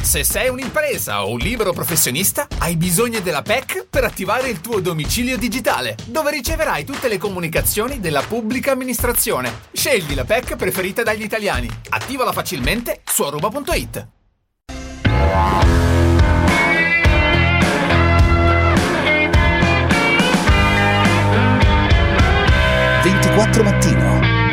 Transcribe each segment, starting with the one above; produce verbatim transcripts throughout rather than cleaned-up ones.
Se sei un'impresa o un libero professionista, hai bisogno della P E C per attivare il tuo domicilio digitale, dove riceverai tutte le comunicazioni della pubblica amministrazione. Scegli la P E C preferita dagli italiani. Attivala facilmente su aruba punto it. ventiquattro mattino.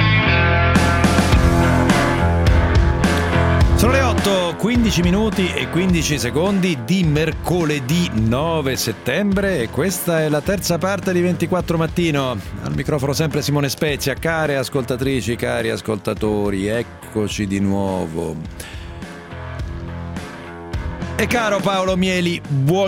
Sono le otto, quindici minuti e quindici secondi di mercoledì nove settembre e questa è la terza parte di ventiquattro mattino. Al microfono sempre Simone Spezia. Care ascoltatrici, cari ascoltatori, eccoci di nuovo. E caro Paolo Mieli,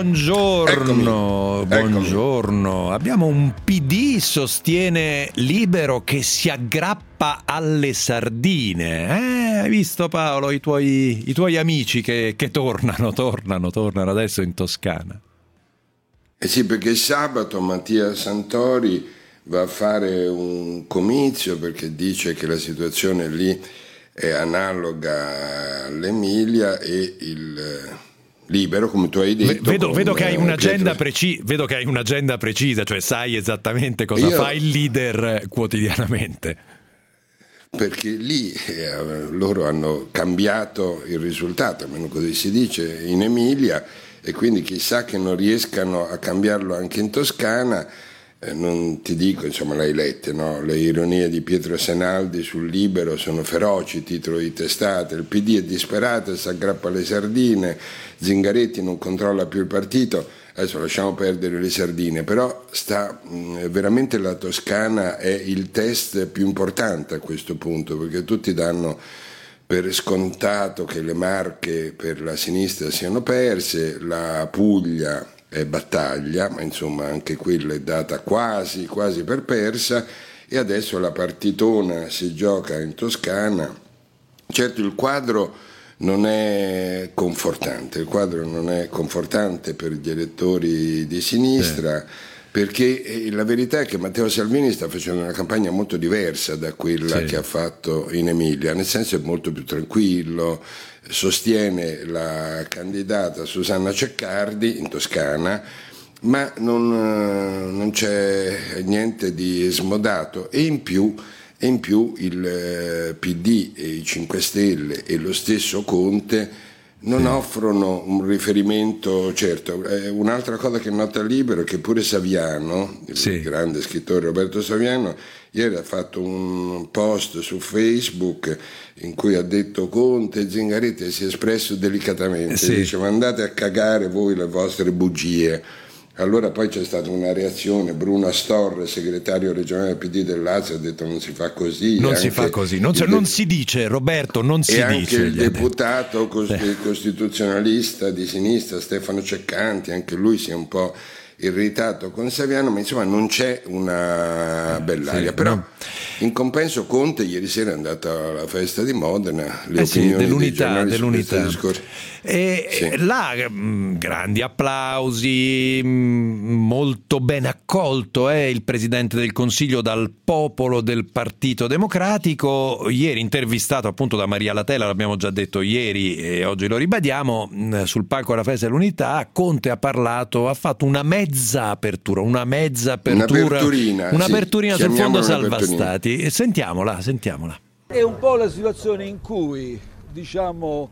buongiorno. Eccomi. Buongiorno. Eccomi. Abbiamo un P D sostiene Libero che si aggrappa alle sardine. Eh, hai visto Paolo i tuoi, i tuoi amici che, che tornano, tornano, tornano adesso in Toscana? Eh sì, perché sabato Mattia Santori va a fare un comizio perché dice che la situazione lì è analoga all'Emilia e il Libero, come tu hai detto. Vedo, vedo, che, hai un'agenda Pietro... preci- vedo che hai un'agenda precisa, cioè sai esattamente cosa Io... fa il leader quotidianamente. Perché lì eh, loro hanno cambiato il risultato, almeno così si dice, in Emilia, e quindi chissà che non riescano a cambiarlo anche in Toscana. Eh, non ti dico, insomma, l'hai lette, no? Le ironie di Pietro Senaldi sul Libero sono feroci, titolo di testate, il P D è disperato e si aggrappa alle sardine, Zingaretti non controlla più il partito, adesso lasciamo perdere le sardine, però sta mh, veramente la Toscana è il test più importante a questo punto, perché tutti danno per scontato che le Marche per la sinistra siano perse, la Puglia è battaglia, ma insomma anche quella è data quasi, quasi per persa, e adesso la partitona si gioca in Toscana. Certo il quadro non è confortante, il quadro non è confortante per gli elettori di sinistra, sì. Perché la verità è che Matteo Salvini sta facendo una campagna molto diversa da quella sì. che ha fatto in Emilia, nel senso è molto più tranquillo, sostiene la candidata Susanna Ceccardi in Toscana, ma non, non c'è niente di smodato, e in più, e in più il P D e i cinque Stelle e lo stesso Conte non sì. offrono un riferimento certo. Eh, un'altra cosa che nota Libero è che pure Saviano, il sì. grande scrittore Roberto Saviano, ieri ha fatto un post su Facebook in cui ha detto Conte e Zingaretti, si è espresso delicatamente, sì. dice ma andate a cagare voi le vostre bugie. Allora poi c'è stata una reazione, Bruno Astorre, segretario regionale del P D del Lazio, ha detto non si fa così. Non si fa così, non, non si dice, Roberto, non si e dice. E anche il deputato cost- costituzionalista di sinistra Stefano Ceccanti, anche lui si è un po' irritato con Saviano, ma insomma non c'è una bell'aria. Sì, però no. In compenso Conte ieri sera è andato alla festa di Modena, le eh opinioni sì, dell'unità, dei dell'unità. E sì. là mh, grandi applausi, mh, molto ben accolto eh, il Presidente del Consiglio dal popolo del Partito Democratico. Ieri intervistato appunto da Maria Latela, l'abbiamo già detto ieri e oggi lo ribadiamo, mh, sul palco della festa dell'unità Conte ha parlato, ha fatto una mezza apertura, una mezza apertura, un'aperturina, un'aperturina sì, sul fondo un'aperturina. salva stati. Sentiamola, sentiamola. È un po' la situazione in cui, diciamo,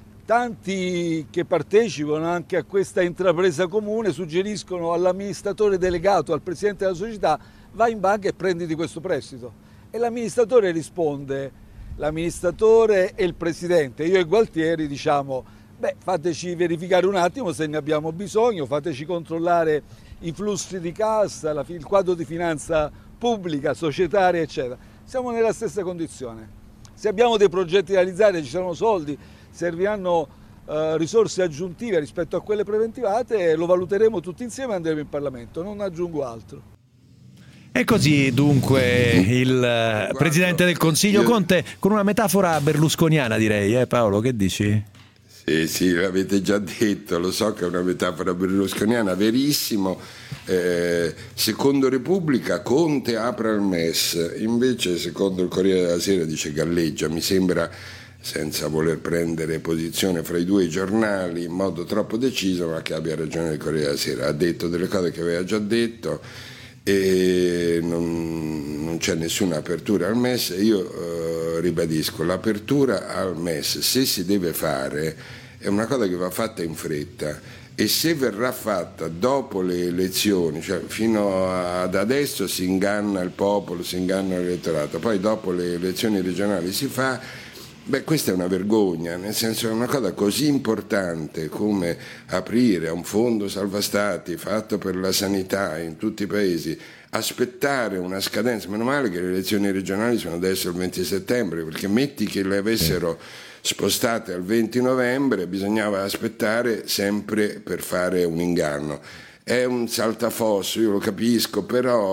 tanti che partecipano anche a questa intrapresa comune suggeriscono all'amministratore delegato, al presidente della società, vai in banca e prenditi questo prestito. E l'amministratore risponde, l'amministratore e il presidente, io e Gualtieri diciamo, beh, fateci verificare un attimo se ne abbiamo bisogno, fateci controllare i flussi di cassa, la, il quadro di finanza pubblica, societaria, eccetera. Siamo nella stessa condizione. Se abbiamo dei progetti da realizzare, ci saranno soldi, serviranno eh, risorse aggiuntive rispetto a quelle preventivate, lo valuteremo tutti insieme e andremo in Parlamento, non aggiungo altro. E così dunque il Guarda, Presidente del Consiglio io... Conte con una metafora berlusconiana, direi, eh Paolo, che dici? Sì, sì, l'avete già detto, lo so che è una metafora berlusconiana, verissimo. Eh, secondo Repubblica Conte apre al M E S, invece secondo il Corriere della Sera dice galleggia, mi sembra senza voler prendere posizione fra i due giornali in modo troppo deciso, ma che abbia ragione il Corriere della Sera. Ha detto delle cose che aveva già detto e non, non c'è nessuna apertura al M E S. Io eh, ribadisco, l'apertura al M E S, se si deve fare, è una cosa che va fatta in fretta, e se verrà fatta dopo le elezioni, cioè fino ad adesso si inganna il popolo, si inganna l'elettorato, poi dopo le elezioni regionali si fa, beh, questa è una vergogna, nel senso che è una cosa così importante come aprire a un fondo salva stati fatto per la sanità in tutti i paesi, aspettare una scadenza. Meno male che le elezioni regionali sono adesso il venti settembre, perché metti che le avessero spostate al venti novembre, bisognava aspettare sempre per fare un inganno. È un saltafosso, io lo capisco,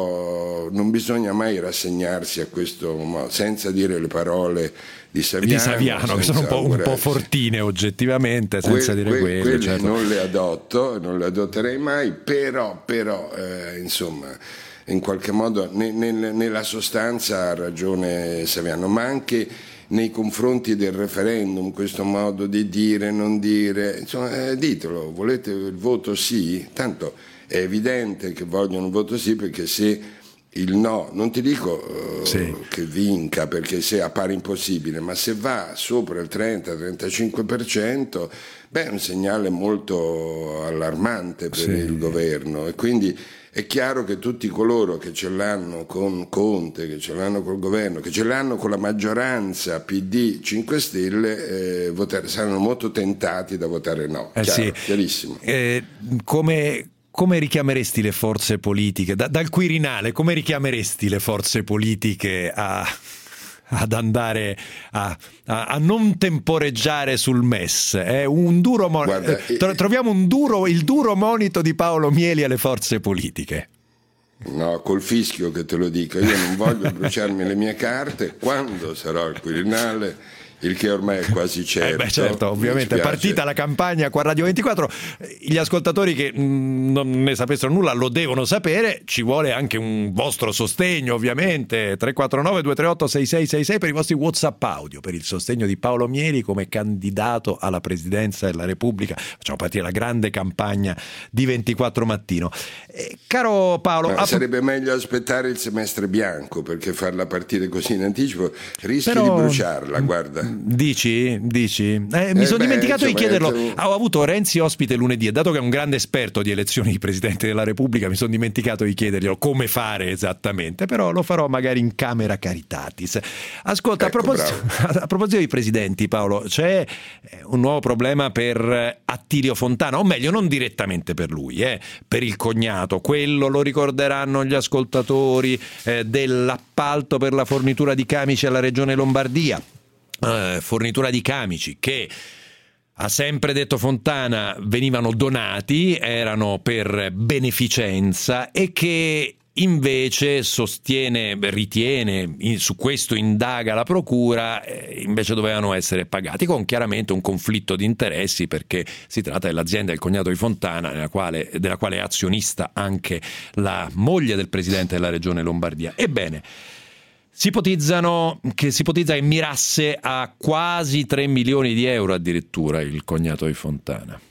però non bisogna mai rassegnarsi a questo modo, senza dire le parole di Saviano, di Saviano che sono un po', un po' fortine oggettivamente, senza que, dire que, quello. Quelle certo. Non le adotto, non le adotterei mai, però, però eh, insomma, in qualche modo ne, ne, nella sostanza ha ragione Saviano, ma anche nei confronti del referendum, questo modo di dire, non dire, insomma, eh, ditelo, volete il voto sì? Tanto è evidente che vogliono il voto sì, perché se il no, non ti dico uh, sì. che vinca, perché se appare impossibile, ma se va sopra il trenta trentacinque per cento, beh, è un segnale molto allarmante per sì. il governo, e quindi è chiaro che tutti coloro che ce l'hanno con Conte, che ce l'hanno col governo, che ce l'hanno con la maggioranza P D cinque Stelle, eh, votare, saranno molto tentati da votare no. Eh Chiaro, sì. Chiarissimo. Eh, come, come richiameresti le forze politiche? Da, dal Quirinale, come richiameresti le forze politiche a... ad andare a, a, a non temporeggiare sul M E S? È un duro mo- Guarda, eh, troviamo un duro, il duro monito di Paolo Mieli alle forze politiche. No, col fischio che te lo dico, io non voglio bruciarmi le mie carte quando sarò al Quirinale, il che ormai è quasi certo. Eh beh, certo, ovviamente è partita la campagna qua a Radio ventiquattro. Gli ascoltatori che mh, non ne sapessero nulla lo devono sapere. Ci vuole anche un vostro sostegno, ovviamente. tre quattro nove due tre otto sei sei sei sei per i vostri WhatsApp audio, per il sostegno di Paolo Mieli come candidato alla presidenza della Repubblica. Facciamo partire la grande campagna di ventiquattro Mattino. Eh, caro Paolo, Ma sarebbe app- meglio aspettare il semestre bianco, perché farla partire così in anticipo rischi Però... di bruciarla, guarda. Dici? Dici? Eh, mi eh sono beh, dimenticato insomma, di chiederlo. eh, Ho avuto Renzi ospite lunedì e dato che è un grande esperto di elezioni di Presidente della Repubblica mi sono dimenticato di chiederglielo come fare esattamente, però lo farò magari in camera caritatis. Ascolta, ecco, a, proposito, a proposito di presidenti, Paolo, c'è un nuovo problema per Attilio Fontana, o meglio non direttamente per lui, eh, per il cognato, quello, lo ricorderanno gli ascoltatori, eh, dell'appalto per la fornitura di camici alla Regione Lombardia. Uh, fornitura di camici che, ha sempre detto Fontana, venivano donati, erano per beneficenza, e che invece sostiene, ritiene, in, su questo indaga la procura, eh, invece dovevano essere pagati, con chiaramente un conflitto di interessi, perché si tratta dell'azienda del cognato di Fontana, nella quale, della quale è azionista anche la moglie del presidente della Regione Lombardia. Ebbene, Si ipotizzano che si ipotizza che mirasse a quasi tre milioni di euro addirittura il cognato di Fontana.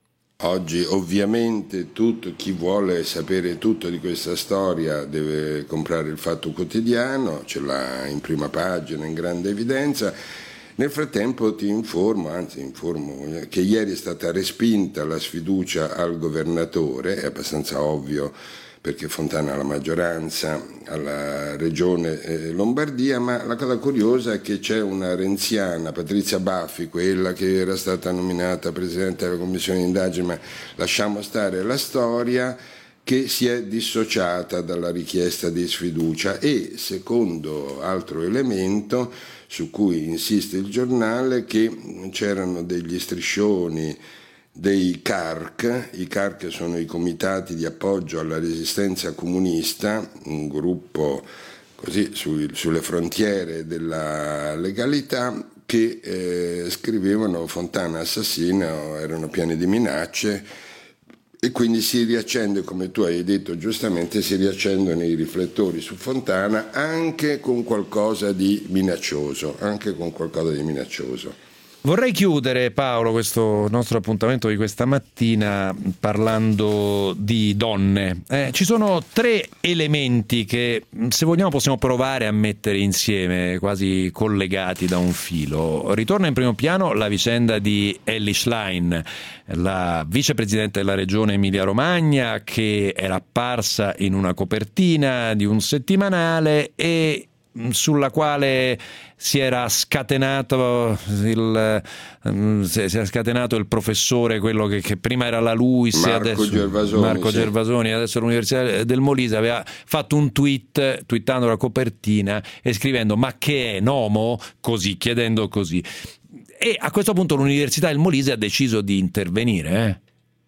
Oggi ovviamente tutto, chi vuole sapere tutto di questa storia deve comprare il Fatto Quotidiano, ce l'ha in prima pagina in grande evidenza. Nel frattempo ti informo, anzi informo, che ieri è stata respinta la sfiducia al governatore, è abbastanza ovvio perché Fontana ha la maggioranza alla regione eh, Lombardia, ma la cosa curiosa è che c'è una renziana, Patrizia Baffi, quella che era stata nominata presidente della commissione d'indagine, ma lasciamo stare la storia, che si è dissociata dalla richiesta di sfiducia. E secondo altro elemento su cui insiste il giornale, che c'erano degli striscioni dei C A R C, i C A R C sono i comitati di appoggio alla resistenza comunista, un gruppo così su, sulle frontiere della legalità, che eh, scrivevano Fontana assassino, erano pieni di minacce E quindi si riaccende, come tu hai detto giustamente, si riaccendono i riflettori su Fontana anche con qualcosa di minaccioso, anche con qualcosa di minaccioso. Vorrei chiudere, Paolo, questo nostro appuntamento di questa mattina parlando di donne. Eh, ci sono tre elementi che, se vogliamo, possiamo provare a mettere insieme, quasi collegati da un filo. Ritorna in primo piano la vicenda di Elly Schlein, la vicepresidente della regione Emilia-Romagna, che era apparsa in una copertina di un settimanale e sulla quale si era scatenato il si era scatenato il professore, quello che, che prima era la Luis, Marco adesso Gervasoni, Marco sì. Gervasoni, adesso all'Università del Molise, aveva fatto un tweet twittando la copertina e scrivendo "ma che è Nomo?", così, chiedendo così. E a questo punto l'Università del Molise ha deciso di intervenire, eh?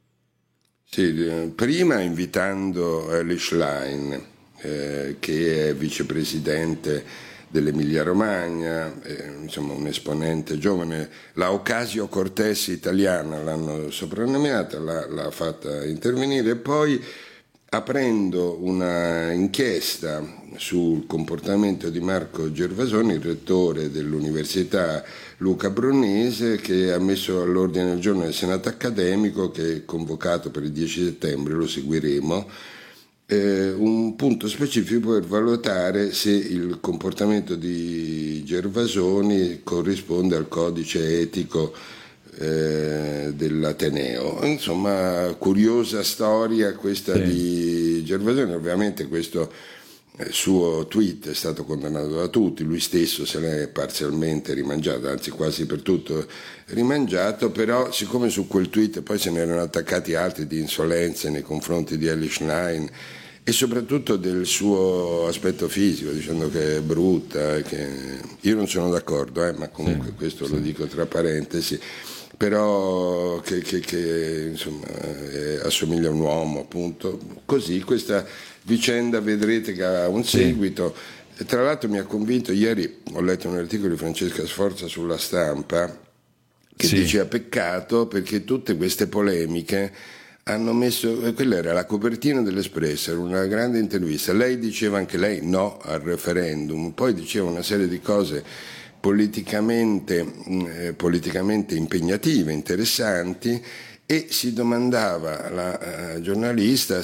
Sì, prima invitando Elly Schlein, Eh, che è vicepresidente dell'Emilia Romagna, eh, insomma un esponente giovane, la Ocasio-Cortez italiana l'hanno soprannominata, l'ha, l'ha fatta intervenire, e poi aprendo una inchiesta sul comportamento di Marco Gervasoni, il rettore dell'Università Luca Brunese, che ha messo all'ordine del giorno del Senato accademico, che è convocato per il dieci settembre, lo seguiremo, Eh, un punto specifico per valutare se il comportamento di Gervasoni corrisponde al codice etico eh, dell'Ateneo. Insomma, curiosa storia questa sì. di Gervasoni. Ovviamente questo eh, suo tweet è stato condannato da tutti, lui stesso se l'è parzialmente rimangiato, anzi quasi per tutto rimangiato, però siccome su quel tweet poi se ne erano attaccati altri di insolenze nei confronti di Elly Schlein e soprattutto del suo aspetto fisico, dicendo che è brutta, che io non sono d'accordo, eh, ma comunque sì, questo sì. lo dico tra parentesi, però che, che, che insomma eh, assomiglia a un uomo, appunto. Così questa vicenda vedrete che ha un seguito. Sì. E tra l'altro mi ha convinto, ieri ho letto un articolo di Francesca Sforza sulla Stampa che sì. diceva peccato perché tutte queste polemiche hanno messo, quella era la copertina dell'Espresso, era una grande intervista, lei diceva anche lei no al referendum, poi diceva una serie di cose politicamente, eh, politicamente impegnative, interessanti, e si domandava la uh, giornalista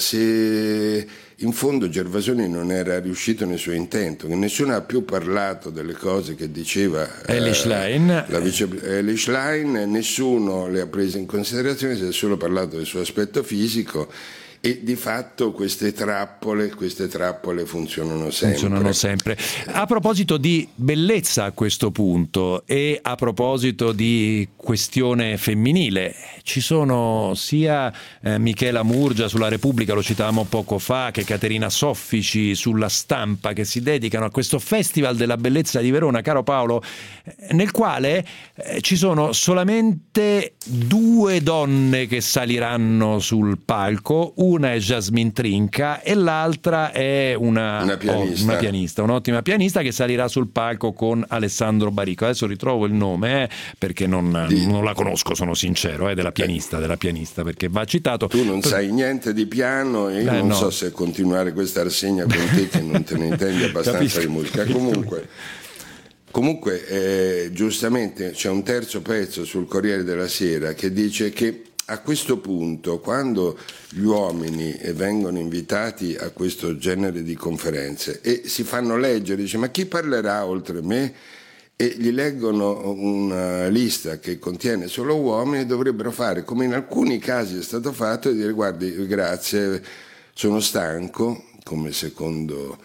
se in fondo Gervasoni non era riuscito nel suo intento, che nessuno ha più parlato delle cose che diceva Elly Schlein, uh, la vice Elly Schlein, nessuno le ha prese in considerazione, si è solo parlato del suo aspetto fisico. E di fatto queste trappole, queste trappole funzionano sempre. Funzionano sempre. A proposito di bellezza a questo punto e a proposito di questione femminile, ci sono sia eh, Michela Murgia sulla Repubblica, lo citavamo poco fa, che Caterina Soffici sulla Stampa, che si dedicano a questo Festival della Bellezza di Verona, caro Paolo, nel quale eh, ci sono solamente due donne che saliranno sul palco. Una è Jasmine Trinca e l'altra è una, una, pianista. Oh, una pianista, un'ottima pianista che salirà sul palco con Alessandro Baricco. Adesso ritrovo il nome eh, perché non, di... non la conosco, sono sincero, eh, della pianista, della pianista perché va citato. Tu non sai niente di piano e io eh, non no. so se continuare questa rassegna con te che non te ne intendi abbastanza Capisco. di musica. Comunque Comunque eh, giustamente c'è un terzo pezzo sul Corriere della Sera che dice che a questo punto, quando gli uomini vengono invitati a questo genere di conferenze e si fanno leggere, dice ma chi parlerà oltre me? E gli leggono una lista che contiene solo uomini, dovrebbero fare come in alcuni casi è stato fatto e dire guardi grazie, sono stanco, come secondo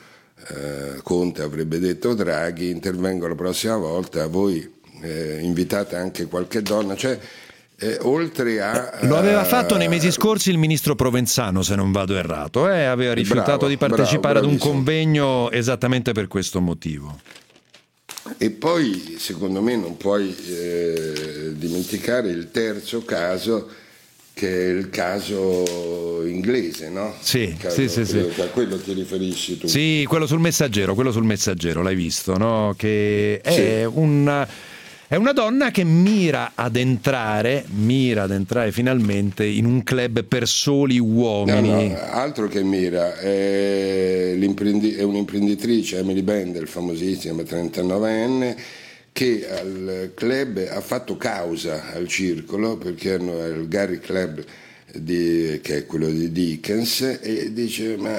eh, Conte avrebbe detto Draghi, intervengo la prossima volta, voi eh, invitate anche qualche donna, cioè Eh, oltre a lo aveva fatto nei mesi scorsi il ministro Provenzano, se non vado errato, eh? aveva rifiutato bravo, di partecipare bravo, ad un convegno esattamente per questo motivo. E poi secondo me non puoi eh, dimenticare il terzo caso, che è il caso inglese, no? Sì, caso, sì, sì, sì. A quello ti riferisci tu? Sì, quello sul Messaggero, quello sul Messaggero, l'hai visto, no? Che è sì. un È una donna che mira ad entrare, mira ad entrare finalmente in un club per soli uomini. No, no, altro che mira, è, è un'imprenditrice, Emily Bendel, famosissima, trentanovenne, che al club ha fatto causa al circolo, perché hanno il Gary Club di, che è quello di Dickens, e dice: ma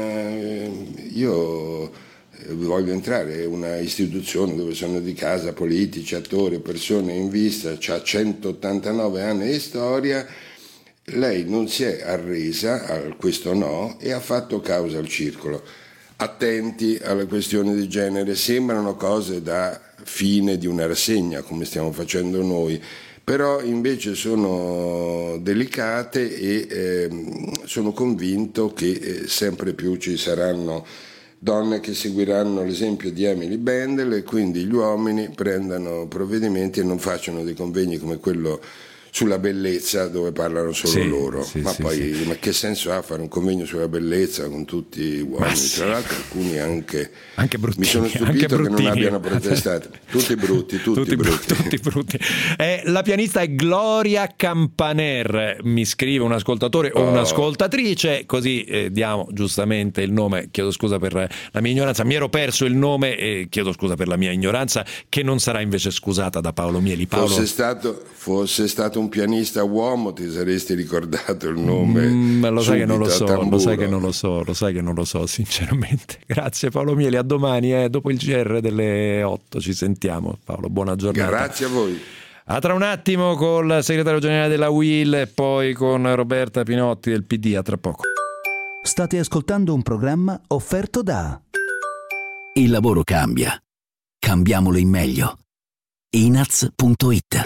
io voglio entrare, è una istituzione dove sono di casa politici, attori, persone in vista, c'ha centottantanove anni di storia. Lei non si è arresa a questo no e ha fatto causa al circolo. Attenti alle questioni di genere, sembrano cose da fine di una rassegna come stiamo facendo noi, però invece sono delicate e eh, sono convinto che eh, sempre più ci saranno donne che seguiranno l'esempio di Emily Bendel, e quindi gli uomini prendano provvedimenti e non facciano dei convegni come quello sulla bellezza dove parlano solo sì, loro. sì, ma sì, poi sì. ma che senso ha fare un convegno sulla bellezza con tutti uomini? Sì. Tra l'altro alcuni anche, anche bruttini, mi sono stupito che non abbiano protestato. Tutti brutti, tutti, tutti brutti. tutti brutti. Eh, la pianista è Gloria Campaner, mi scrive un ascoltatore o Oh. un'ascoltatrice, così eh, diamo giustamente il nome. Chiedo scusa per la mia ignoranza, mi ero perso il nome e chiedo scusa per la mia ignoranza, che non sarà invece scusata da Paolo Mieli. Paolo... Fosse stato, fosse stato un pianista uomo ti saresti ricordato il nome. Mm, lo sai che non lo subito, a so, lo tamburo. sai che non lo so, lo sai che non lo so, sinceramente. Grazie Paolo Mieli, a domani, eh, dopo il G R delle otto ci sentiamo. Paolo, buona giornata. Grazie a voi. A tra un attimo col segretario generale della U I L e poi con Roberta Pinotti del P D, a tra poco. State ascoltando un programma offerto da Il lavoro cambia. Cambiamolo in meglio. I N A Z punto it.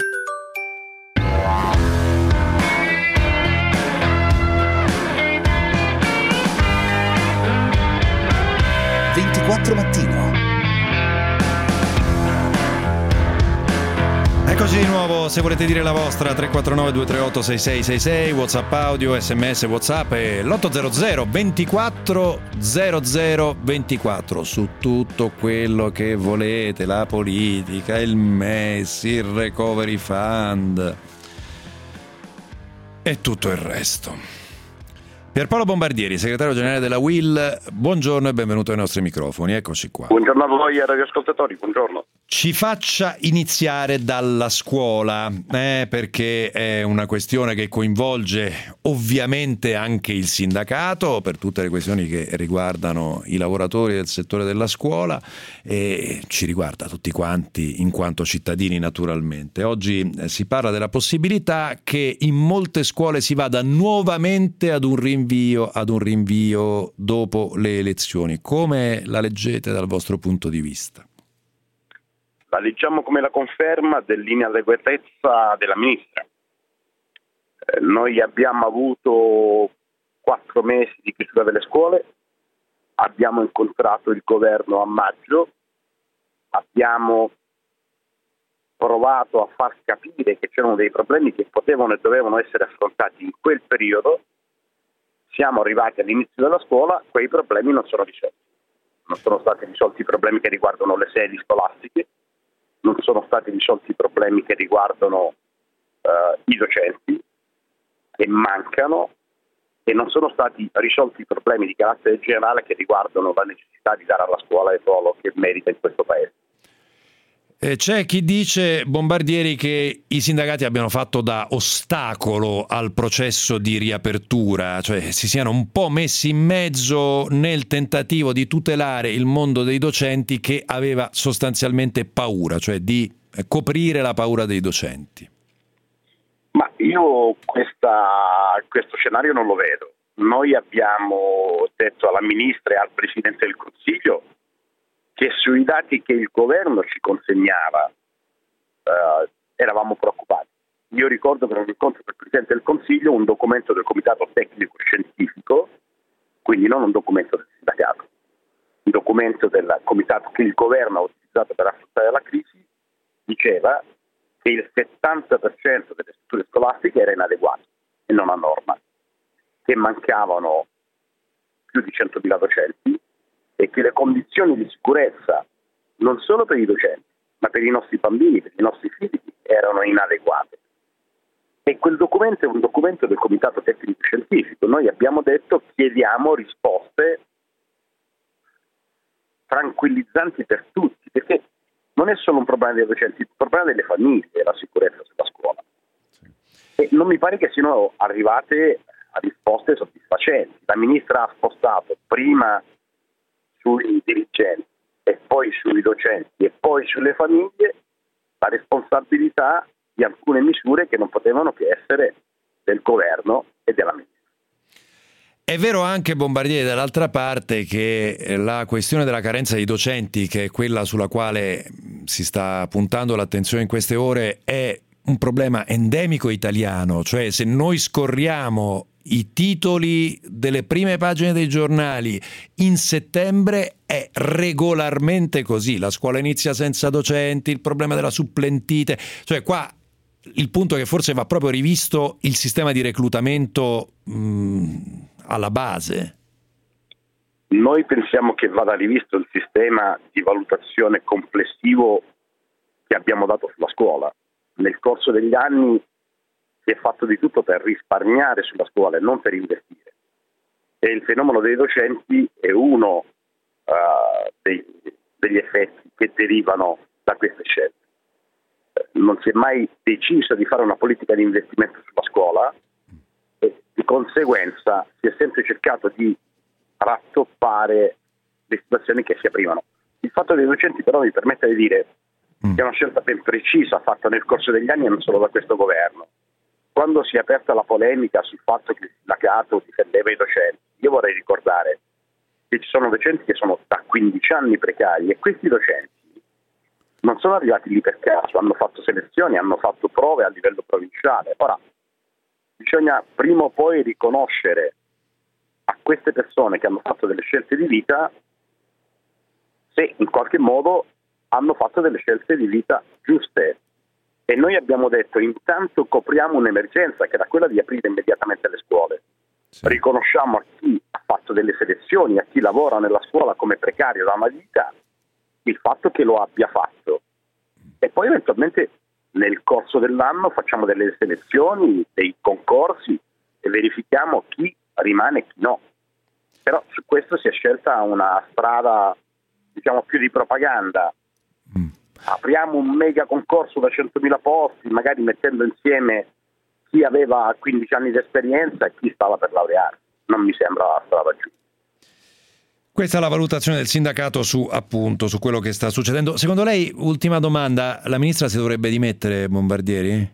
ventiquattro Mattino. Eccoci di nuovo, se volete dire la vostra tre quattro nove due tre otto sei sei sei sei, WhatsApp audio, sms, WhatsApp e l'otto zero zero ventiquattro zero zero ventiquattro su tutto quello che volete, la politica, il M E S, il Recovery Fund e tutto il resto. Pierpaolo Bombardieri, segretario generale della U I L, buongiorno e benvenuto ai nostri microfoni, eccoci qua. Buongiorno a voi e radioascoltatori, buongiorno. Ci faccia iniziare dalla scuola, eh, perché è una questione che coinvolge ovviamente anche il sindacato per tutte le questioni che riguardano i lavoratori del settore della scuola e ci riguarda tutti quanti in quanto cittadini naturalmente. Oggi eh, si parla della possibilità che in molte scuole si vada nuovamente ad un rinvio, ad un rinvio dopo le elezioni. Come la leggete dal vostro punto di vista? La leggiamo come la conferma dell'inadeguatezza della ministra. Eh, noi abbiamo avuto quattro mesi di chiusura delle scuole, abbiamo incontrato il governo a maggio, abbiamo provato a far capire che c'erano dei problemi che potevano e dovevano essere affrontati in quel periodo. Siamo arrivati all'inizio della scuola, quei problemi non sono risolti. Non sono stati risolti i problemi che riguardano le sedi scolastiche, non sono stati risolti i problemi che riguardano uh, i docenti, che mancano, e non sono stati risolti i problemi di carattere generale che riguardano la necessità di dare alla scuola il ruolo che merita in questo Paese. Eh, c'è chi dice, Bombardieri, che i sindacati abbiano fatto da ostacolo al processo di riapertura, cioè si siano un po' messi in mezzo nel tentativo di tutelare il mondo dei docenti che aveva sostanzialmente paura, cioè di coprire la paura dei docenti. Ma io questa, questo scenario non lo vedo. Noi abbiamo detto alla ministra e al Presidente del Consiglio che sui dati che il governo ci consegnava eh, eravamo preoccupati. Io ricordo che in un incontro del Presidente del Consiglio un documento del Comitato Tecnico Scientifico, quindi non un documento del sindacato, un documento del Comitato che il governo ha utilizzato per affrontare la crisi, diceva che il settanta per cento delle strutture scolastiche era inadeguato e non a norma, che mancavano più di centomila docenti e che le condizioni di sicurezza non solo per i docenti ma per i nostri bambini, per i nostri figli, erano inadeguate. E quel documento è un documento del Comitato Tecnico Scientifico. Noi abbiamo detto chiediamo risposte tranquillizzanti per tutti, perché non è solo un problema dei docenti, è un problema delle famiglie, la sicurezza sulla scuola. E non mi pare che siano arrivate a risposte soddisfacenti. La ministra ha spostato prima sui dirigenti e poi sui docenti e poi sulle famiglie la responsabilità di alcune misure che non potevano che essere del governo e della ministra. È vero anche, Bombardieri, dall'altra parte, che la questione della carenza di docenti, che è quella sulla quale si sta puntando l'attenzione in queste ore, è un problema endemico italiano. Cioè, se noi scorriamo i titoli delle prime pagine dei giornali in settembre, è regolarmente così. La scuola inizia senza docenti, il problema della supplentite. Cioè, qua il punto è che forse va proprio rivisto il sistema di reclutamento mh, alla base. Noi pensiamo che vada rivisto il sistema di valutazione complessivo che abbiamo dato sulla scuola. Nel corso degli anni si è fatto di tutto per risparmiare sulla scuola e non per investire. E il fenomeno dei docenti è uno uh, dei, degli effetti che derivano da queste scelte. Non si è mai deciso di fare una politica di investimento sulla scuola e di conseguenza si è sempre cercato di rattoppare le situazioni che si aprivano. Il fatto dei docenti però mi permette di dire che è una scelta ben precisa fatta nel corso degli anni e non solo da questo governo. Quando si è aperta la polemica sul fatto che il sindacato difendeva i docenti, io vorrei ricordare che ci sono docenti che sono da quindici anni precari e questi docenti non sono arrivati lì per caso, hanno fatto selezioni, hanno fatto prove a livello provinciale. Ora, bisogna prima o poi riconoscere a queste persone che hanno fatto delle scelte di vita se in qualche modo hanno fatto delle scelte di vita giuste. E noi abbiamo detto intanto copriamo un'emergenza che era quella di aprire immediatamente le scuole. Sì. Riconosciamo a chi ha fatto delle selezioni, a chi lavora nella scuola come precario da una vita, il fatto che lo abbia fatto. E poi eventualmente nel corso dell'anno facciamo delle selezioni, dei concorsi e verifichiamo chi rimane e chi no. Però su questo si è scelta una strada, diciamo, più di propaganda. Mm. Apriamo un mega concorso da centomila posti, magari mettendo insieme chi aveva quindici anni di esperienza e chi stava per laureare. Non mi sembra la strada giusta. Questa è la valutazione del sindacato su, appunto, su quello che sta succedendo. Secondo lei, ultima domanda, la ministra si dovrebbe dimettere, Bombardieri?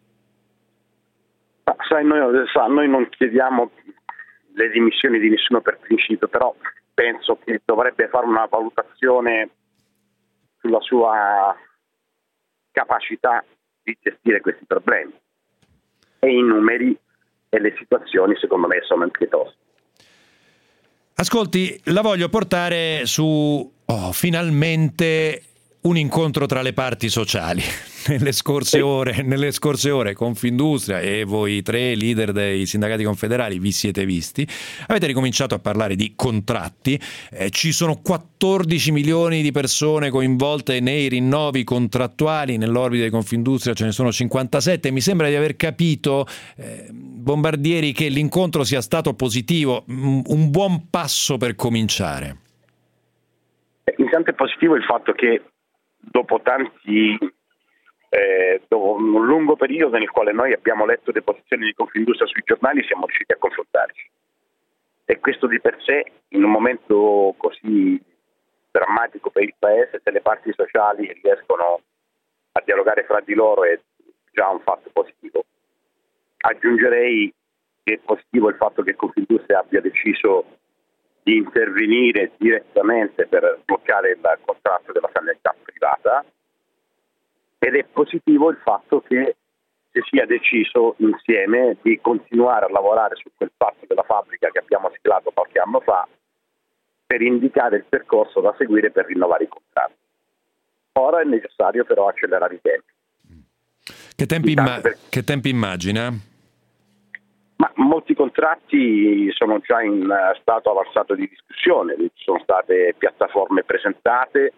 Ma, sai, noi, sa, noi non chiediamo le dimissioni di nessuno per principio, però penso che dovrebbe fare una valutazione sulla sua capacità di gestire questi problemi. E i numeri e le situazioni, secondo me, sono impietose. Ascolti, la voglio portare su, oh, finalmente, un incontro tra le parti sociali. Nelle scorse ore, nelle scorse ore Confindustria e voi tre leader dei sindacati confederali vi siete visti, avete ricominciato a parlare di contratti, eh, ci sono quattordici milioni di persone coinvolte nei rinnovi contrattuali, nell'orbita di Confindustria ce ne sono cinquantasette, mi sembra di aver capito, eh, Bombardieri, che l'incontro sia stato positivo, un buon passo per cominciare. Intanto è positivo il fatto che dopo tanti Eh, dopo un lungo periodo nel quale noi abbiamo letto le posizioni di Confindustria sui giornali siamo riusciti a confrontarci, e questo di per sé, in un momento così drammatico per il Paese, se le parti sociali riescono a dialogare fra di loro, è già un fatto positivo. Aggiungerei che è positivo il fatto che Confindustria abbia deciso di intervenire direttamente per bloccare il contratto della sanità privata. Ed è positivo il fatto che si sia deciso insieme di continuare a lavorare su quel patto della fabbrica che abbiamo siglato qualche anno fa per indicare il percorso da seguire per rinnovare i contratti. Ora è necessario però accelerare i tempi. Che tempi, imma- per... che tempi immagina? Ma molti contratti sono già in stato avanzato di discussione, ci sono state piattaforme presentate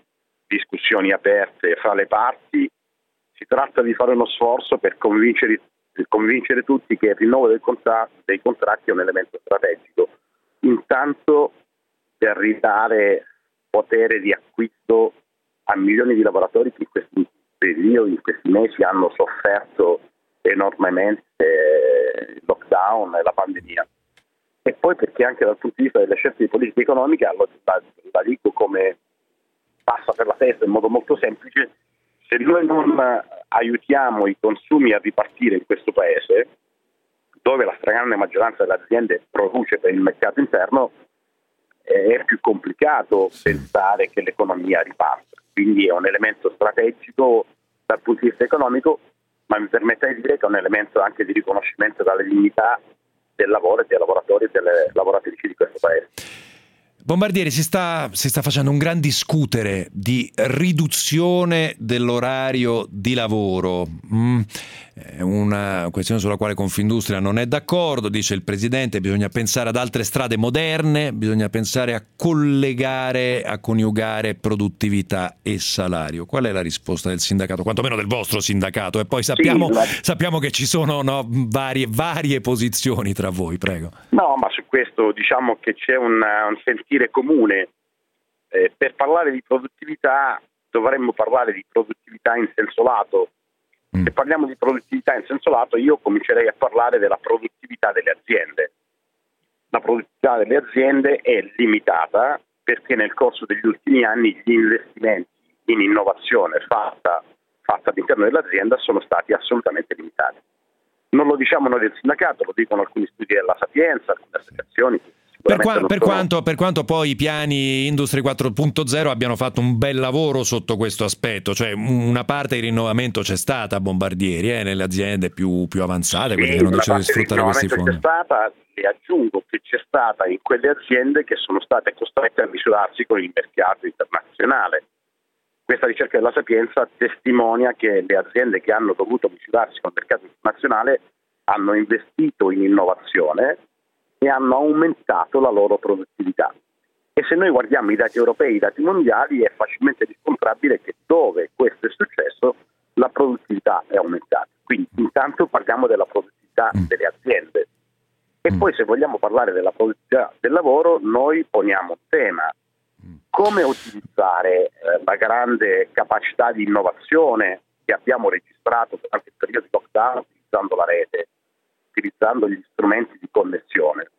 discussioni aperte fra le parti, si tratta di fare uno sforzo per convincere, per convincere tutti che il rinnovo del contratto, dei contratti è un elemento strategico, intanto per ridare potere di acquisto a milioni di lavoratori che in questi periodi, in questi mesi hanno sofferto enormemente il lockdown e la pandemia. E poi perché anche dal punto di vista delle scelte di politica economica, la, la dico come passa per la testa in modo molto semplice: se noi non aiutiamo i consumi a ripartire in questo paese, dove la stragrande maggioranza delle aziende produce per il mercato interno, è più complicato pensare che l'economia riparta. Quindi è un elemento strategico dal punto di vista economico, ma mi permette di dire che è un elemento anche di riconoscimento della dignità del lavoro e dei lavoratori e delle lavoratrici di questo paese. Bombardieri, si sta, si sta facendo un gran discutere di riduzione dell'orario di lavoro. Mm, è una questione sulla quale Confindustria non è d'accordo, dice il Presidente, bisogna pensare ad altre strade moderne, bisogna pensare a collegare, a coniugare produttività e salario. Qual è la risposta del sindacato, quantomeno del vostro sindacato? E poi sappiamo, sì, ma... sappiamo che ci sono no, varie, varie posizioni tra voi, prego. No, ma su questo diciamo che c'è un, un sentire comune. Eh, per parlare di produttività dovremmo parlare di produttività in senso lato. Mm. Se parliamo di produttività in senso lato, io comincerei a parlare della produttività delle aziende. La produttività delle aziende è limitata perché nel corso degli ultimi anni gli investimenti in innovazione fatta, fatta all'interno dell'azienda sono stati assolutamente limitati. Non lo diciamo noi del sindacato, lo dicono alcuni studi della Sapienza, alcune associazioni. Per, qua, per, quanto, per quanto poi i piani Industry quattro punto zero abbiano fatto un bel lavoro sotto questo aspetto, cioè una parte di rinnovamento c'è stata a Bombardieri eh, nelle aziende più, più avanzate, quelle sì, che hanno deciso di sfruttare questi fondi. C'è stata, e aggiungo che c'è stata in quelle aziende che sono state costrette a misurarsi con il mercato internazionale. Questa ricerca della Sapienza testimonia che le aziende che hanno dovuto misurarsi con il mercato internazionale hanno investito in innovazione e hanno aumentato la loro produttività. E se noi guardiamo i dati europei, i dati mondiali, è facilmente riscontrabile che dove questo è successo la produttività è aumentata. Quindi intanto parliamo della produttività delle aziende. E poi se vogliamo parlare della produttività del lavoro, noi poniamo un tema: come utilizzare eh, la grande capacità di innovazione che abbiamo registrato durante il periodo di lockdown utilizzando la rete, utilizzando gli strumenti di connessione.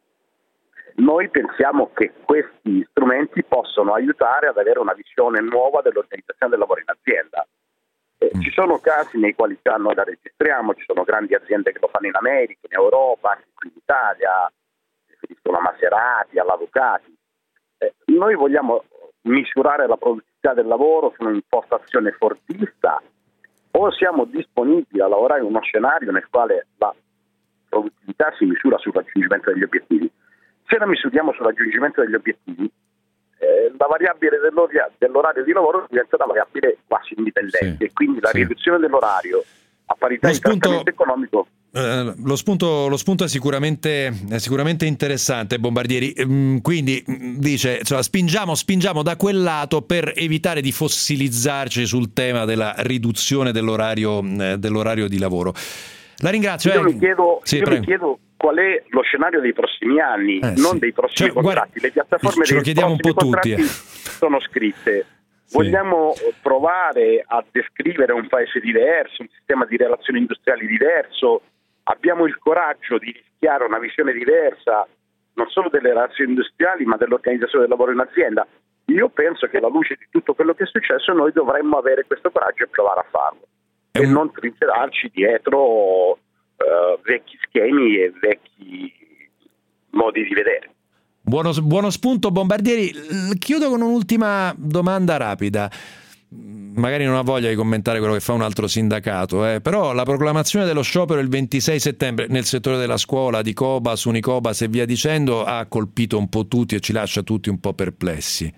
Noi pensiamo che questi strumenti possono aiutare ad avere una visione nuova dell'organizzazione del lavoro in azienda. Eh, ci sono casi nei quali già noi la registriamo, ci sono grandi aziende che lo fanno in America, in Europa, anche qui in Italia, si riferiscono a Maserati, all'Avvocati. Eh, noi vogliamo misurare la produttività del lavoro su un'impostazione fordista, o siamo disponibili a lavorare in uno scenario nel quale la produttività si misura sul raggiungimento degli obiettivi. Se la misuriamo sul raggiungimento degli obiettivi, eh, la variabile dell'orario, dell'orario di lavoro diventa una variabile quasi indipendente, sì, e quindi la sì. riduzione dell'orario a parità lo di spunto... trattamento economico. Uh, lo, spunto, lo spunto è sicuramente, è sicuramente interessante, Bombardieri. Um, quindi dice, cioè, spingiamo, spingiamo da quel lato per evitare di fossilizzarci sul tema della riduzione dell'orario, eh, dell'orario di lavoro. La ringrazio. Io, eh. mi, chiedo, sì, io mi chiedo qual è lo scenario dei prossimi anni, eh, non sì. dei prossimi cioè, contratti. Guarda, le piattaforme ce lo dei chiediamo prossimi un po' contratti tutti, eh. sono scritte. Sì. Vogliamo provare a descrivere un paese diverso, un sistema di relazioni industriali diverso. Abbiamo il coraggio di rischiare una visione diversa non solo delle relazioni industriali ma dell'organizzazione del lavoro in azienda. Io penso che alla luce di tutto quello che è successo noi dovremmo avere questo coraggio e provare a farlo è e un... non trincerarci dietro uh, vecchi schemi e vecchi modi di vedere. Buono, buono spunto, Bombardieri. Chiudo con un'ultima domanda rapida. Magari non ha voglia di commentare quello che fa un altro sindacato, eh, però la proclamazione dello sciopero il ventisei settembre nel settore della scuola, di Cobas, Unicobas e via dicendo, ha colpito un po' tutti e ci lascia tutti un po' perplessi.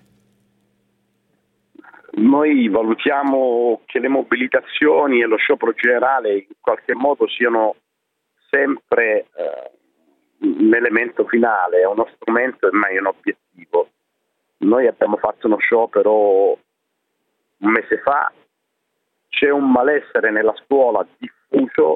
Noi valutiamo che le mobilitazioni e lo sciopero generale in qualche modo siano sempre eh, un elemento finale, è uno strumento e mai un obiettivo. Noi abbiamo fatto uno sciopero un mese fa, c'è un malessere nella scuola diffuso,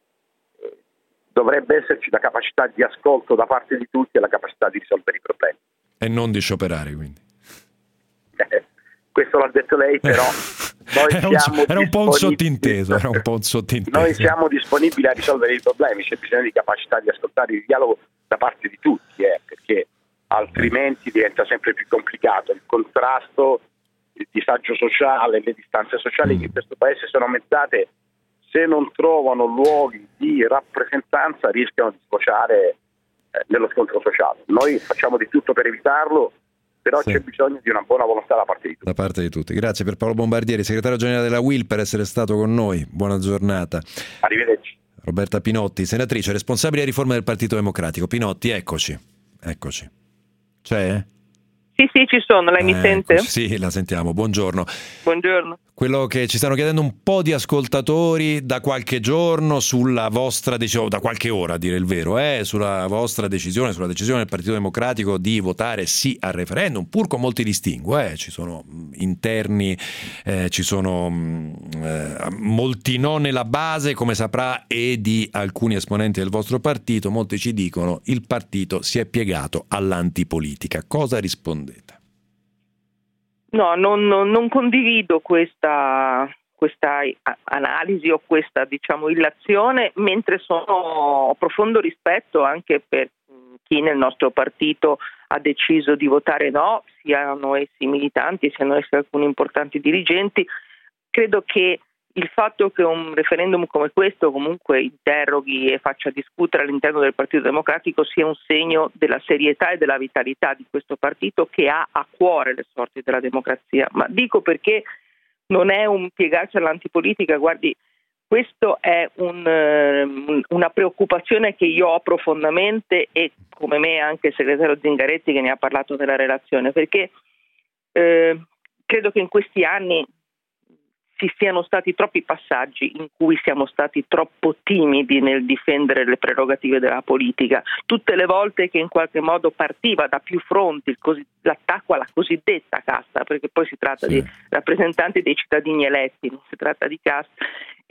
dovrebbe esserci la capacità di ascolto da parte di tutti e la capacità di risolvere i problemi. E non di scioperare, quindi. Eh, questo l'ha detto lei, però noi era, un, siamo era un po' un sottinteso, era un po' un sottinteso. Noi siamo disponibili a risolvere i problemi, c'è bisogno di capacità di ascoltare il dialogo da parte di tutti, eh, perché altrimenti diventa sempre più complicato. Il contrasto, il disagio sociale, le distanze sociali mm. che in questo paese sono aumentate, se non trovano luoghi di rappresentanza rischiano di sfociare eh, nello scontro sociale. Noi facciamo di tutto per evitarlo, però sì. c'è bisogno di una buona volontà da parte di tutti. Da parte di tutti. Grazie per Paolo Bombardieri, segretario generale della U I L, per essere stato con noi. Buona giornata. Arrivederci. Roberta Pinotti, senatrice responsabile di riforma del Partito Democratico. Pinotti, eccoci. Eccoci. C'è? Sì, sì, ci sono, lei mi eh, sente? Sì, la sentiamo, buongiorno. Buongiorno. Quello che ci stanno chiedendo un po' di ascoltatori da qualche giorno sulla vostra decisione, da qualche ora a dire il vero, eh, sulla vostra decisione, sulla decisione del Partito Democratico di votare sì al referendum, pur con molti distinguo, eh. Ci sono interni, eh, ci sono eh, molti no nella base, come saprà, e di alcuni esponenti del vostro partito. Molti ci dicono il partito si è piegato all'antipolitica. Cosa rispondete? No, non, non, non condivido questa, questa analisi o questa, diciamo, illazione, mentre sono, ho profondo rispetto anche per chi nel nostro partito ha deciso di votare no, siano essi militanti, siano essi alcuni importanti dirigenti. Credo che il fatto che un referendum come questo comunque interroghi e faccia discutere all'interno del Partito Democratico sia un segno della serietà e della vitalità di questo partito, che ha a cuore le sorti della democrazia. Ma dico perché non è un piegarsi all'antipolitica, guardi, questo è un, una preoccupazione che io ho profondamente, e come me anche il segretario Zingaretti che ne ha parlato nella relazione, perché eh, credo che in questi anni ci siano stati troppi passaggi in cui siamo stati troppo timidi nel difendere le prerogative della politica. Tutte le volte che in qualche modo partiva da più fronti il così, l'attacco alla cosiddetta casta, perché poi si tratta sì. di rappresentanti dei cittadini eletti, non si tratta di casta,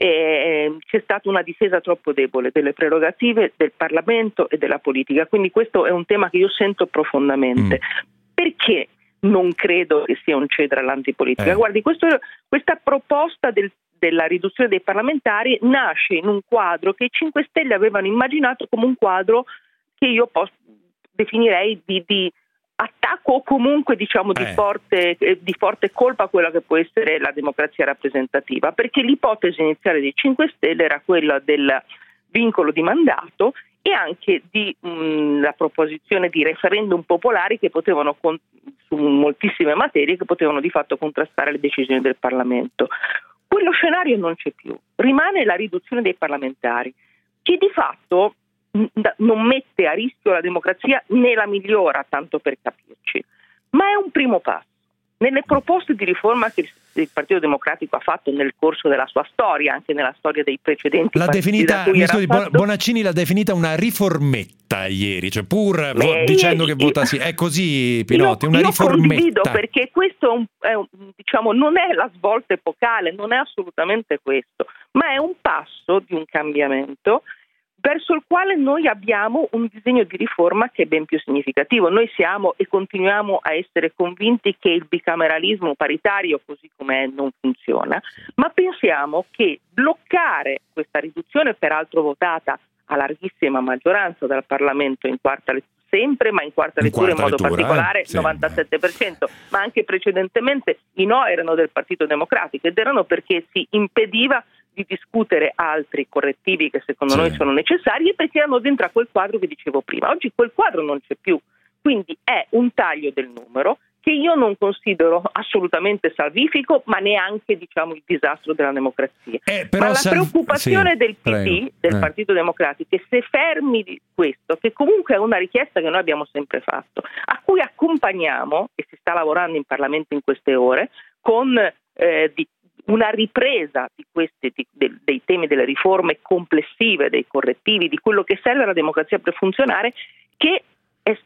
e c'è stata una difesa troppo debole delle prerogative del Parlamento e della politica. Quindi questo è un tema che io sento profondamente. Mm. Perché non credo che sia un cedere all'antipolitica? Eh. Guardi, questo, questa proposta del, della riduzione dei parlamentari nasce in un quadro che i cinque Stelle avevano immaginato come un quadro che io posso, definirei di, di attacco o comunque diciamo di, eh. forte, di forte colpa a quella che può essere la democrazia rappresentativa, perché l'ipotesi iniziale dei cinque Stelle era quella del vincolo di mandato e anche di mh, la proposizione di referendum popolari che potevano con, su moltissime materie che potevano di fatto contrastare le decisioni del Parlamento. Quello scenario non c'è più, rimane la riduzione dei parlamentari, che di fatto mh, non mette a rischio la democrazia né la migliora, tanto per capirci, ma è un primo passo. Nelle proposte di riforma che il Partito Democratico ha fatto nel corso della sua storia, anche nella storia dei precedenti l'ha partiti definita, da cui era scusi, fatto... Bonaccini l'ha definita una riformetta ieri, cioè pur Beh, dicendo io, che vota sì, è così Pinotti, io, una io riformetta. Io condivido, perché questo è un, è un, diciamo, non è la svolta epocale, non è assolutamente questo, ma è un passo di un cambiamento verso il quale noi abbiamo un disegno di riforma che è ben più significativo. Noi siamo e continuiamo a essere convinti che il bicameralismo paritario così com'è non funziona, ma pensiamo che bloccare questa riduzione, peraltro votata a larghissima maggioranza dal Parlamento in quarta lettura, sempre, ma in quarta in lettura quarta in modo lettura, particolare, eh? Sì, novantasette per cento, ma anche precedentemente i no erano del Partito Democratico ed erano perché si impediva di discutere altri correttivi che secondo sì. noi sono necessari, e perché erano dentro a quel quadro che dicevo prima. Oggi quel quadro non c'è più, quindi è un taglio del numero che io non considero assolutamente salvifico, ma neanche, diciamo, il disastro della democrazia. Eh, però ma la sal- preoccupazione sì, del P D, prego. del eh. Partito Democratico, è se fermi di questo, che comunque è una richiesta che noi abbiamo sempre fatto, a cui accompagniamo, e si sta lavorando in Parlamento in queste ore, con eh, di una ripresa di questi di, de, dei temi delle riforme complessive, dei correttivi, di quello che serve alla democrazia per funzionare, che è,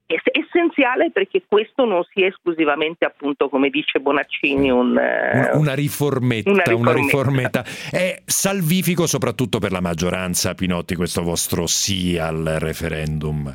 essenziale perché questo non sia esclusivamente, appunto, come dice Bonaccini, un, una, una, riformetta, una riformetta. Una riformetta. È salvifico soprattutto per la maggioranza, Pinotti, questo vostro sì al referendum?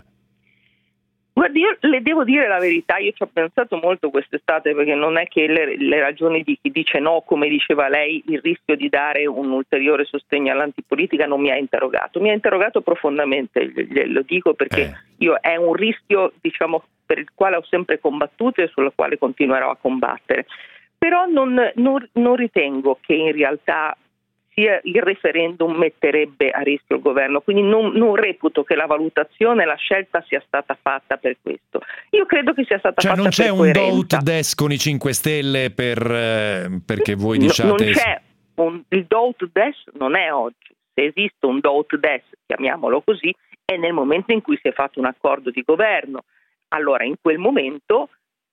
Guardi, io le devo dire la verità, io ci ho pensato molto quest'estate, perché non è che le, le ragioni di chi dice no, come diceva lei, il rischio di dare un ulteriore sostegno all'antipolitica non mi ha interrogato, mi ha interrogato profondamente, lo dico perché eh. io è un rischio, diciamo, per il quale ho sempre combattuto e sul quale continuerò a combattere, però non, non, non ritengo che in realtà sia il referendum metterebbe a rischio il governo, quindi non, non reputo che la valutazione e la scelta sia stata fatta per questo. Io credo che sia stata cioè, fatta per per coerenza. Cioè non c'è un do ut des con i cinque Stelle per, eh, perché voi diciate... No, non c'è, un, il do ut des non è oggi, se esiste un do ut des, chiamiamolo così, è nel momento in cui si è fatto un accordo di governo. Allora in quel momento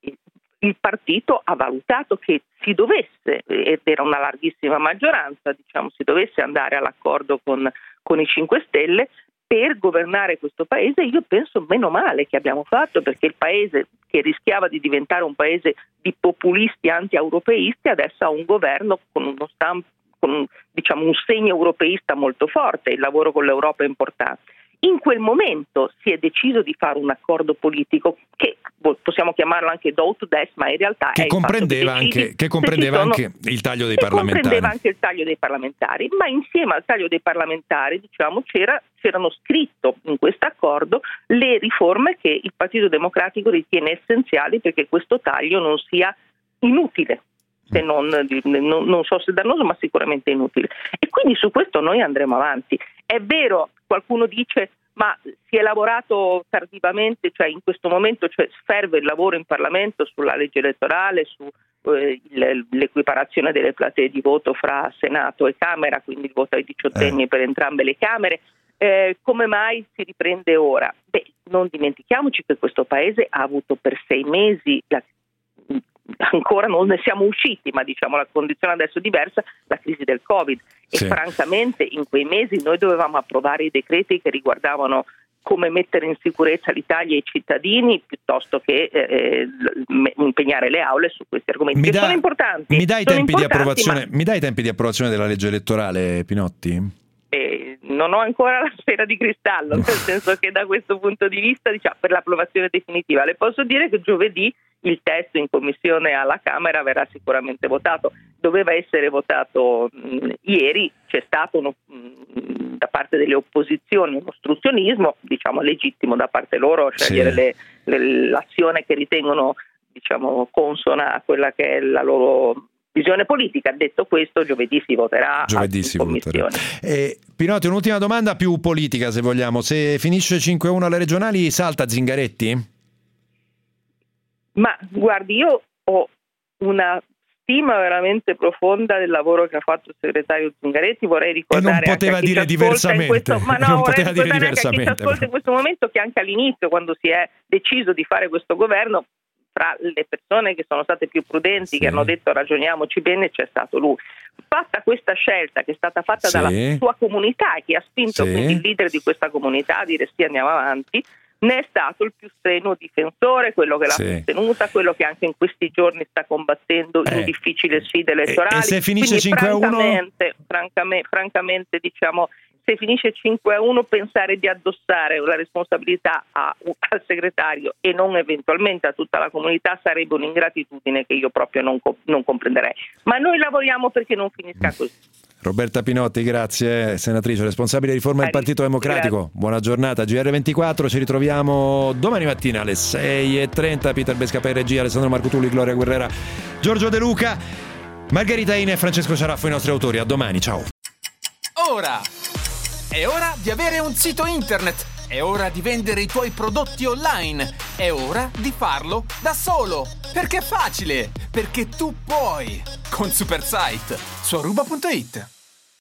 il partito ha valutato che si dovesse, ed era una larghissima maggioranza, diciamo, si dovesse andare all'accordo con, con i cinque Stelle per governare questo paese. Io penso meno male che abbiamo fatto, perché il paese che rischiava di diventare un paese di populisti anti-europeisti adesso ha un governo con uno stampo, con un, diciamo, un segno europeista molto forte, il lavoro con l'Europa è importante. In quel momento si è deciso di fare un accordo politico che possiamo chiamarlo anche do ut des, ma in realtà che è comprendeva il anche, che comprendeva sono, anche il taglio dei che parlamentari. comprendeva anche il taglio dei parlamentari, ma insieme al taglio dei parlamentari, diciamo, c'era, c'erano scritto in questo accordo le riforme che il Partito Democratico ritiene essenziali perché questo taglio non sia inutile. Se non, non, non so se dannoso, ma sicuramente inutile. E quindi su questo noi andremo avanti. È vero, qualcuno dice, ma si è lavorato tardivamente, cioè in questo momento, cioè ferve il lavoro in Parlamento sulla legge elettorale, su eh, l'equiparazione delle platee di voto fra Senato e Camera, quindi il voto ai diciottenni eh. per entrambe le Camere. Eh, come mai si riprende ora? Beh, non dimentichiamoci che questo Paese ha avuto per sei mesi la ancora non ne siamo usciti, ma diciamo la condizione adesso è diversa, la crisi del Covid sì. E francamente in quei mesi noi dovevamo approvare i decreti che riguardavano come mettere in sicurezza l'Italia e i cittadini piuttosto che eh, impegnare le aule su questi argomenti mi che da, sono importanti. Mi dai, sono tempi importanti, di approvazione, ma... mi dai i tempi di approvazione della legge elettorale, Pinotti? Eh, non ho ancora la sfera di cristallo, nel senso che da questo punto di vista, diciamo, per l'approvazione definitiva le posso dire che giovedì il testo in commissione alla Camera verrà sicuramente votato. Doveva essere votato mh, ieri, c'è stato uno, mh, da parte delle opposizioni un ostruzionismo, diciamo legittimo da parte loro, scegliere sì. le, le, l'azione che ritengono, diciamo, consona a quella che è la loro visione politica. Detto questo, giovedì si voterà giovedì si voterà. Eh, Pinotti, un'ultima domanda più politica, se vogliamo. Se finisce cinque a uno alle regionali, salta Zingaretti? Ma guardi, io ho una stima veramente profonda del lavoro che ha fatto il segretario Zingaretti. Vorrei ricordare e non poteva anche a chi dire diversamente. Questo, ma no, non vorrei poteva dire diversamente. Anche a chi ci ascolta in questo momento che anche all'inizio, quando si è deciso di fare questo governo, tra le persone che sono state più prudenti, sì. che hanno detto ragioniamoci bene, c'è stato lui. Fatta questa scelta che è stata fatta sì. dalla sua comunità e che ha spinto sì. quindi il leader di questa comunità a dire sì, andiamo avanti, ne è stato il più strenuo difensore, quello che l'ha sì. sostenuta, quello che anche in questi giorni sta combattendo eh. in difficili sfide elettorali. E, e se finisce cinque a uno? Francamente, francamente, francamente diciamo, se finisce cinque a uno, pensare di addossare la responsabilità a, al segretario e non eventualmente a tutta la comunità sarebbe un'ingratitudine che io proprio non, non comprenderei. Ma noi lavoriamo perché non finisca così. Roberta Pinotti, grazie, senatrice, responsabile riforma del Partito Democratico. Grazie. Buona giornata, G R ventiquattro, ci ritroviamo domani mattina alle sei e trenta. Peter Bescapè in regia, Alessandro Marcutulli, Gloria Guerrera, Giorgio De Luca, Margherita Ine e Francesco Ciaraffo, i nostri autori. A domani, ciao. Ora è ora di avere un sito internet, è ora di vendere i tuoi prodotti online, è ora di farlo da solo. Perché è facile, perché tu puoi. Con Supersite su aruba punto it.